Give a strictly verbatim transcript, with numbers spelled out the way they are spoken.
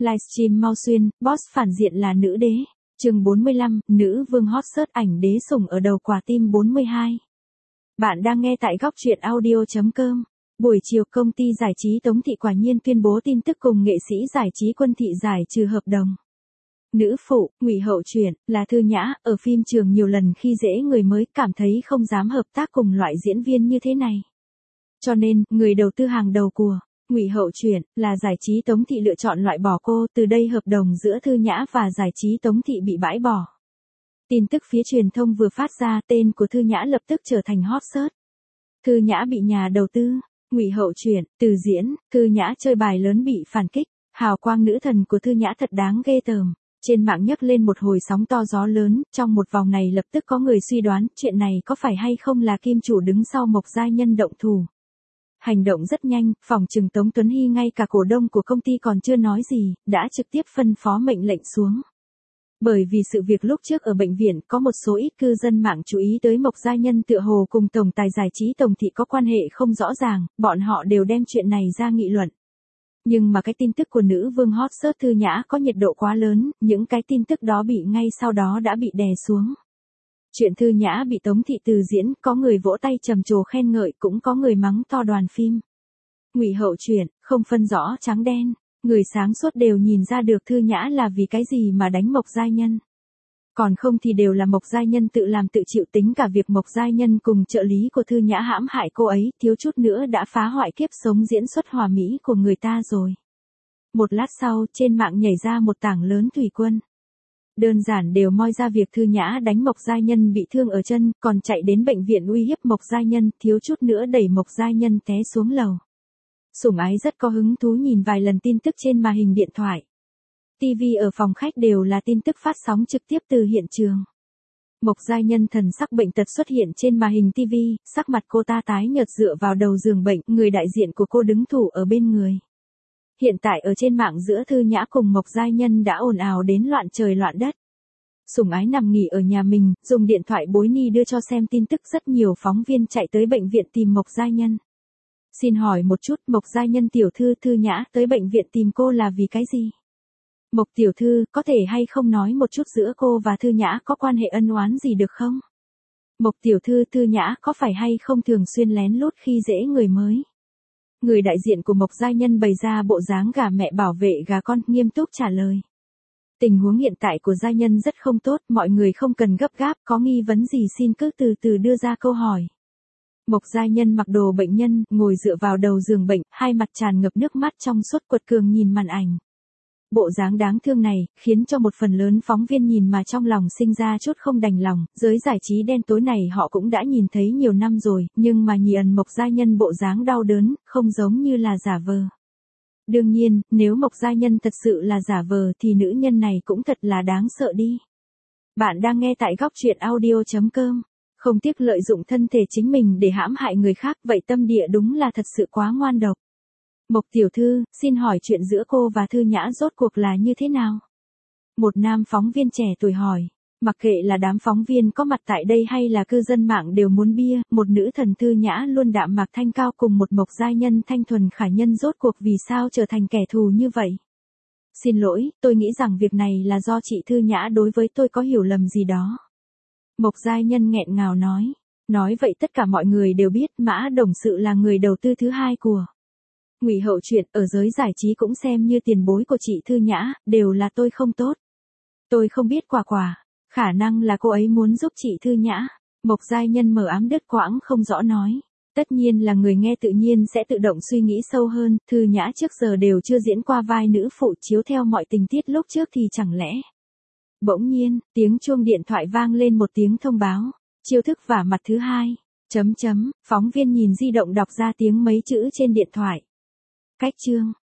Livestream mau xuyên, boss phản diện là nữ đế. Chương bốn mươi lăm, nữ vương hot search ảnh đế sủng ở đầu quả tim bốn mươi hai. Bạn đang nghe tại góc truyện audio chấm com. Buổi chiều công ty giải trí Tống Thị quả nhiên tuyên bố tin tức cùng nghệ sĩ giải trí Quân Thị giải trừ hợp đồng. Nữ phụ, Ngụy Hậu Truyện, là Thư Nhã, ở phim trường nhiều lần khi dễ người mới cảm thấy không dám hợp tác cùng loại diễn viên như thế này. Cho nên, người đầu tư hàng đầu của Ngụy Hậu Truyện là giải trí Tống Thị lựa chọn loại bỏ cô, từ đây hợp đồng giữa Thư Nhã và giải trí Tống Thị bị bãi bỏ. Tin tức phía truyền thông vừa phát ra, tên của Thư Nhã lập tức trở thành hot search. Thư Nhã bị nhà đầu tư, Ngụy Hậu Truyện, từ diễn, Thư Nhã chơi bài lớn bị phản kích, hào quang nữ thần của Thư Nhã thật đáng ghê tởm. Trên mạng nhấc lên một hồi sóng to gió lớn, trong một vòng này lập tức có người suy đoán chuyện này có phải hay không là kim chủ đứng sau Mộc Giai Nhân động thủ. Hành động rất nhanh, phòng trừng Tống Tuấn Hy ngay cả cổ đông của công ty còn chưa nói gì, đã trực tiếp phân phó mệnh lệnh xuống. Bởi vì sự việc lúc trước ở bệnh viện có một số ít cư dân mạng chú ý tới Mộc Giai Nhân tựa hồ cùng tổng tài giải trí Tống Thị có quan hệ không rõ ràng, bọn họ đều đem chuyện này ra nghị luận. Nhưng mà cái tin tức của nữ vương hot search Thư Nhã có nhiệt độ quá lớn, những cái tin tức đó bị ngay sau đó đã bị đè xuống. Chuyện Thư Nhã bị Tống Thị từ diễn, có người vỗ tay trầm trồ khen ngợi, cũng có người mắng to đoàn phim. Ngụy Hậu Truyện, không phân rõ trắng đen, người sáng suốt đều nhìn ra được Thư Nhã là vì cái gì mà đánh Mộc Giai Nhân. Còn không thì đều là Mộc Giai Nhân tự làm tự chịu, tính cả việc Mộc Giai Nhân cùng trợ lý của Thư Nhã hãm hại cô ấy, thiếu chút nữa đã phá hoại kiếp sống diễn xuất hòa mỹ của người ta rồi. Một lát sau, trên mạng nhảy ra một tảng lớn thủy quân. Đơn giản đều moi ra việc Thư Nhã đánh Mộc Giai Nhân bị thương ở chân, còn chạy đến bệnh viện uy hiếp Mộc Giai Nhân, thiếu chút nữa đẩy Mộc Giai Nhân té xuống lầu. Sủng Ái rất có hứng thú nhìn vài lần tin tức trên màn hình điện thoại. ti vi ở phòng khách đều là tin tức phát sóng trực tiếp từ hiện trường. Mộc Giai Nhân thần sắc bệnh tật xuất hiện trên màn hình ti vi, sắc mặt cô ta tái nhợt dựa vào đầu giường bệnh, người đại diện của cô đứng thủ ở bên người. Hiện tại ở trên mạng giữa Thư Nhã cùng Mộc Giai Nhân đã ồn ào đến loạn trời loạn đất. Sủng Ái nằm nghỉ ở nhà mình, dùng điện thoại bối ni đưa cho xem tin tức, rất nhiều phóng viên chạy tới bệnh viện tìm Mộc Giai Nhân. Xin hỏi một chút, Mộc Giai Nhân tiểu thư, Thư Nhã tới bệnh viện tìm cô là vì cái gì? Mộc tiểu thư, có thể hay không nói một chút giữa cô và Thư Nhã có quan hệ ân oán gì được không? Mộc tiểu thư, Thư Nhã có phải hay không thường xuyên lén lút khi dễ người mới? Người đại diện của Mộc Giai Nhân bày ra bộ dáng gà mẹ bảo vệ gà con, nghiêm túc trả lời. Tình huống hiện tại của Giai Nhân rất không tốt, mọi người không cần gấp gáp, có nghi vấn gì xin cứ từ từ đưa ra câu hỏi. Mộc Giai Nhân mặc đồ bệnh nhân, ngồi dựa vào đầu giường bệnh, hai mặt tràn ngập nước mắt trong suốt, quật cường nhìn màn ảnh. Bộ dáng đáng thương này, khiến cho một phần lớn phóng viên nhìn mà trong lòng sinh ra chút không đành lòng, giới giải trí đen tối này họ cũng đã nhìn thấy nhiều năm rồi, nhưng mà nhìn Mộc Giai Nhân bộ dáng đau đớn, không giống như là giả vờ. Đương nhiên, nếu Mộc Giai Nhân thật sự là giả vờ thì nữ nhân này cũng thật là đáng sợ đi. Bạn đang nghe tại góc truyện audio chấm com. Không tiếc lợi dụng thân thể chính mình để hãm hại người khác, vậy tâm địa đúng là thật sự quá ngoan độc. Mộc tiểu thư, xin hỏi chuyện giữa cô và Thư Nhã rốt cuộc là như thế nào? Một nam phóng viên trẻ tuổi hỏi. Mặc kệ là đám phóng viên có mặt tại đây hay là cư dân mạng đều muốn bia, một nữ thần Thư Nhã luôn đạm mạc thanh cao cùng một Mộc Giai Nhân thanh thuần khả nhân rốt cuộc vì sao trở thành kẻ thù như vậy? Xin lỗi, tôi nghĩ rằng việc này là do chị Thư Nhã đối với tôi có hiểu lầm gì đó. Mộc Giai Nhân nghẹn ngào nói. Nói vậy tất cả mọi người đều biết Mã Đồng Sự là người đầu tư thứ hai của Ngụy Hậu Truyện, ở giới giải trí cũng xem như tiền bối của chị Thư Nhã, đều là tôi không tốt. Tôi không biết quả quả, khả năng là cô ấy muốn giúp chị Thư Nhã. Mộc Giai Nhân mờ ám đứt quãng không rõ nói. Tất nhiên là người nghe tự nhiên sẽ tự động suy nghĩ sâu hơn, Thư Nhã trước giờ đều chưa diễn qua vai nữ phụ, chiếu theo mọi tình tiết lúc trước thì chẳng lẽ. Bỗng nhiên, tiếng chuông điện thoại vang lên một tiếng thông báo. Chiêu thức vả mặt thứ hai. Chấm chấm, phóng viên nhìn di động đọc ra tiếng mấy chữ trên điện thoại. Cách chương.